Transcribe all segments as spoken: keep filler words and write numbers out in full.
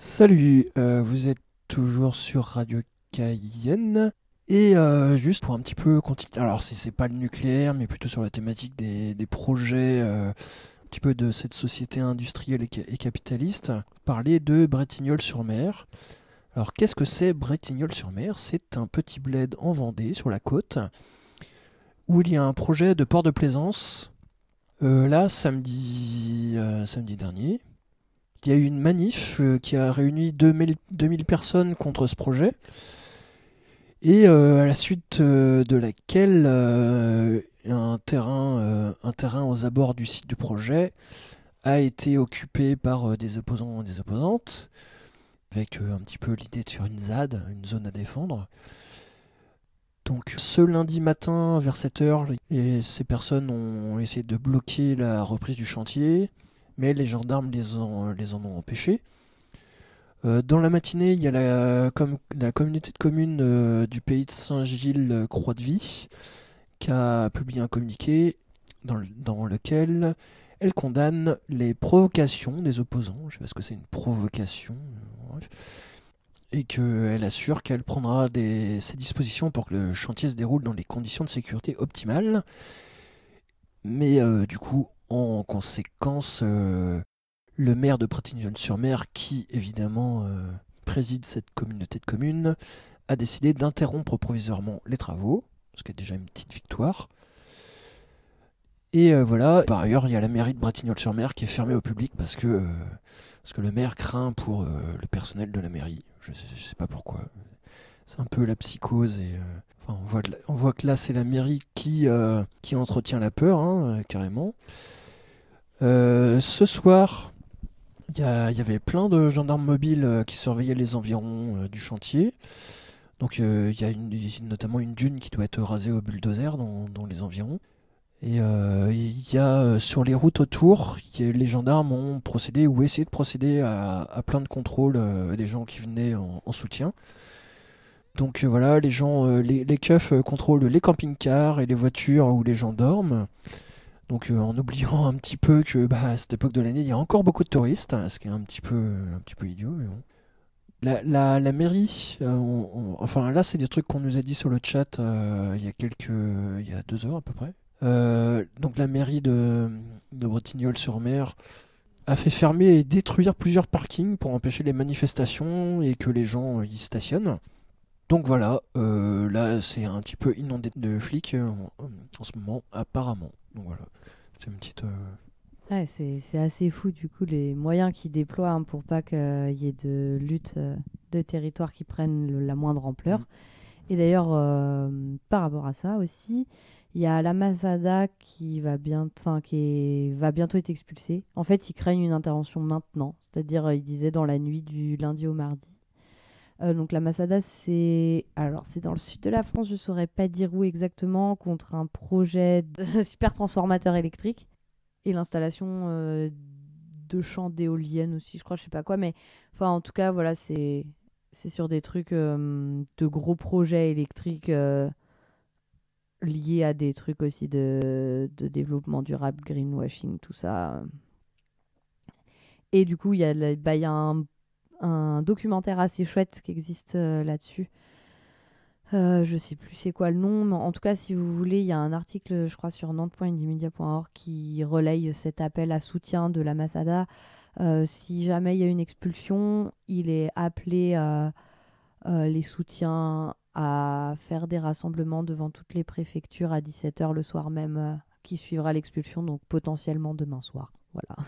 Salut, euh, vous êtes toujours sur Radio Cayenne. Et euh, juste pour un petit peu continuer, alors c'est c'est pas le nucléaire, mais plutôt sur la thématique des, des projets, euh, un petit peu de cette société industrielle et, ca- et capitaliste, parler de Bretignolles-sur-Mer. Alors qu'est-ce que c'est Bretignolles-sur-Mer? C'est un petit bled en Vendée, sur la côte, où il y a un projet de port de plaisance. Euh, là, samedi, euh, samedi dernier, il y a eu une manif euh, qui a réuni deux mille, deux mille personnes contre ce projet, et euh, à la suite euh, de laquelle euh, un, terrain, euh, un terrain aux abords du site du projet a été occupé par euh, des opposants et des opposantes, avec euh, un petit peu l'idée de faire une Z A D, une zone à défendre. Donc ce lundi matin, vers sept heures, les- ces personnes ont essayé de bloquer la reprise du chantier, mais les gendarmes les, ont- les en ont empêchés. Euh, dans la matinée, il y a la, com- la communauté de communes euh, du pays de Saint-Gilles-Croix-de-Vie qui a publié un communiqué dans, le- dans lequel elle condamne les provocations des opposants, je ne sais pas ce que c'est une provocation, euh, bref, et qu'elle assure qu'elle prendra des, ses dispositions pour que le chantier se déroule dans des conditions de sécurité optimales. Mais euh, du coup, en conséquence, euh, le maire de Bretignolles-sur-Mer, qui évidemment euh, préside cette communauté de communes, a décidé d'interrompre provisoirement les travaux, ce qui est déjà une petite victoire. Et euh, voilà, par ailleurs, il y a la mairie de Bretignolles-sur-Mer qui est fermée au public parce que, euh, parce que le maire craint pour euh, le personnel de la mairie. Je sais, je sais pas pourquoi. C'est un peu la psychose et euh, enfin, on, voit que, on voit que là c'est la mairie qui, euh, qui entretient la peur, hein, euh, carrément. Euh, ce soir, il y, a- il y avait plein de gendarmes mobiles euh, qui surveillaient les environs euh, du chantier. Donc euh, il y a une- notamment une dune qui doit être rasée au bulldozer dans, dans les environs. Et euh, il y a euh, sur les routes autour, il y a- les gendarmes ont procédé ou essayé de procéder à, à plein de contrôles euh, des gens qui venaient en, en soutien. Donc euh, voilà, les gens, euh, les, les keufs euh, contrôlent les camping-cars et les voitures où les gens dorment. Donc euh, en oubliant un petit peu que bah, à cette époque de l'année, il y a encore beaucoup de touristes, hein, ce qui est un petit peu, un petit peu idiot, mais bon. La, la, la mairie, euh, on- on- enfin là c'est des trucs qu'on nous a dit sur le chat euh, il y a quelques, il y a deux heures à peu près. Euh, donc la mairie de, de Bretignolles-sur-Mer a fait fermer et détruire plusieurs parkings pour empêcher les manifestations et que les gens euh, y stationnent. Donc voilà, euh, là c'est un petit peu inondé de flics euh, en, en ce moment apparemment. Donc voilà, c'est une petite... euh, Ouais, c'est c'est assez fou du coup les moyens qu'ils déploient hein, pour pas qu'il y ait de lutte euh, de territoire qui prennent le- la moindre mm. ampleur. Et d'ailleurs, euh, par rapport à ça aussi, il y a la Masada qui va bien, enfin qui est- va bientôt être expulsée. En fait, ils craignent une intervention maintenant, c'est-à-dire euh, ils disaient dans la nuit du lundi au mardi. Euh, donc la Masada, c'est alors c'est dans le sud de la France, je saurais pas dire où exactement, contre un projet de super transformateur électrique et l'installation euh, de champs d'éoliennes aussi, je crois, je sais pas quoi, mais enfin en tout cas voilà, c'est c'est sur des trucs euh, de gros projets électriques euh, liés à des trucs aussi de, de développement durable, greenwashing, tout ça. Et du coup, il y a, la- bah, il y a un, un documentaire assez chouette qui existe euh, là-dessus. Euh, je sais plus c'est quoi le nom, mais en tout cas, si vous voulez, il y a un article, je crois, sur nantes point indymedia point org qui relaye cet appel à soutien de la Masada. Euh, si jamais il y a une expulsion, il est appelé euh, euh, les soutiens à faire des rassemblements devant toutes les préfectures à dix-sept heures le soir même euh, qui suivra l'expulsion, donc potentiellement demain soir. Voilà.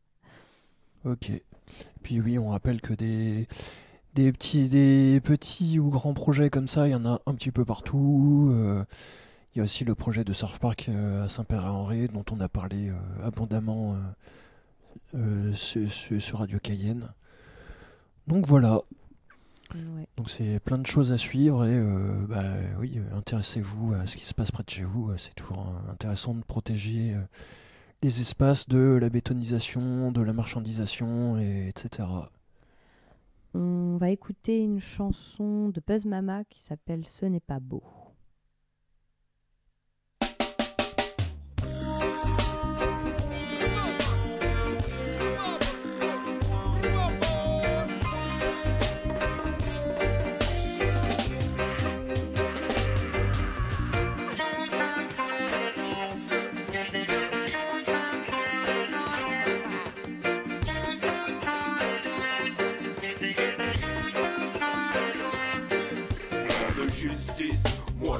Ok. Puis oui, on rappelle que des, des petits, des petits ou grands projets comme ça, il y en a un petit peu partout. Euh, il y a aussi le projet de Surf Park euh, à Saint-Père-en-Retz dont on a parlé euh, abondamment euh, euh, sur, sur- sur Radio Cayenne. Donc voilà, Ouais. donc c'est plein de choses à suivre et euh, bah, oui, euh, intéressez-vous à ce qui se passe près de chez vous. C'est toujours euh, intéressant de protéger euh, les espaces de la bétonisation, de la marchandisation, et, etc. On va écouter une chanson de Buzz Mama qui s'appelle Ce n'est pas beau.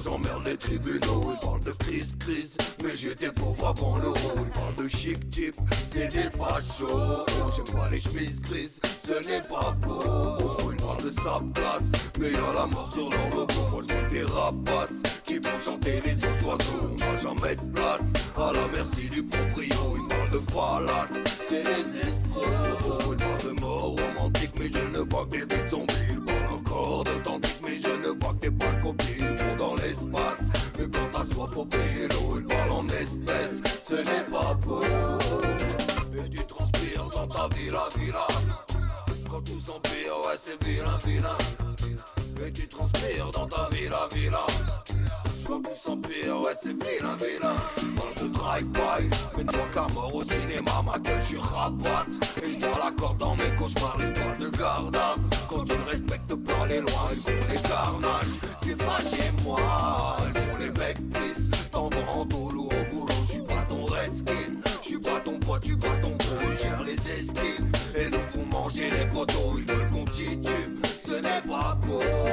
j'emmerde les tribunaux. Ils parlent de crise, crise, mais j'étais pauvre avant l'euro. Ils parlent de chic type, c'est des fachos. J'aime pas les chemises grises, ce n'est pas beau. Ils parlent de sa place, mais y'a la mort sur leur logo. Moi j'aime des rapaces qui font chanter les autres oiseaux. On va jamais de place, à la merci du proprio. Ils parlent de palace, c'est les escrocs. Ils parlent de mort romantique, mais je ne vois que des buts zombies. Ils parlent encore d'authentique, mais je ne vois que des balles copies. Ils vont dans l'espace, mais quand t'as soif pour payer l'eau, ils parlent en espèces, ce n'est pas beau. Et tu transpires dans ta villa, villa. Quand tout s'empire, ouais c'est vilain, vilain. Et tu transpires dans ta villa, villa. Quand tout s'empire, ouais c'est vilain, vilain. Parle de drive-by, mais toi qu'à mort au cinéma, ma gueule je suis rapace. Et je tiens la corde dans mes cauchemars, ils parlent de garde. Quand tu ne respectes pas les lois, ils font des carnages. C'est pas chez moi, ils font les mecs tristes. T'en vends au lourd au boulot, je suis pas ton redskin. Je suis pas ton pote, tu pas ton beau, ils gèrent les esquives. Et nous font manger les poteaux, ils veulent qu'on titube, ce n'est pas beau.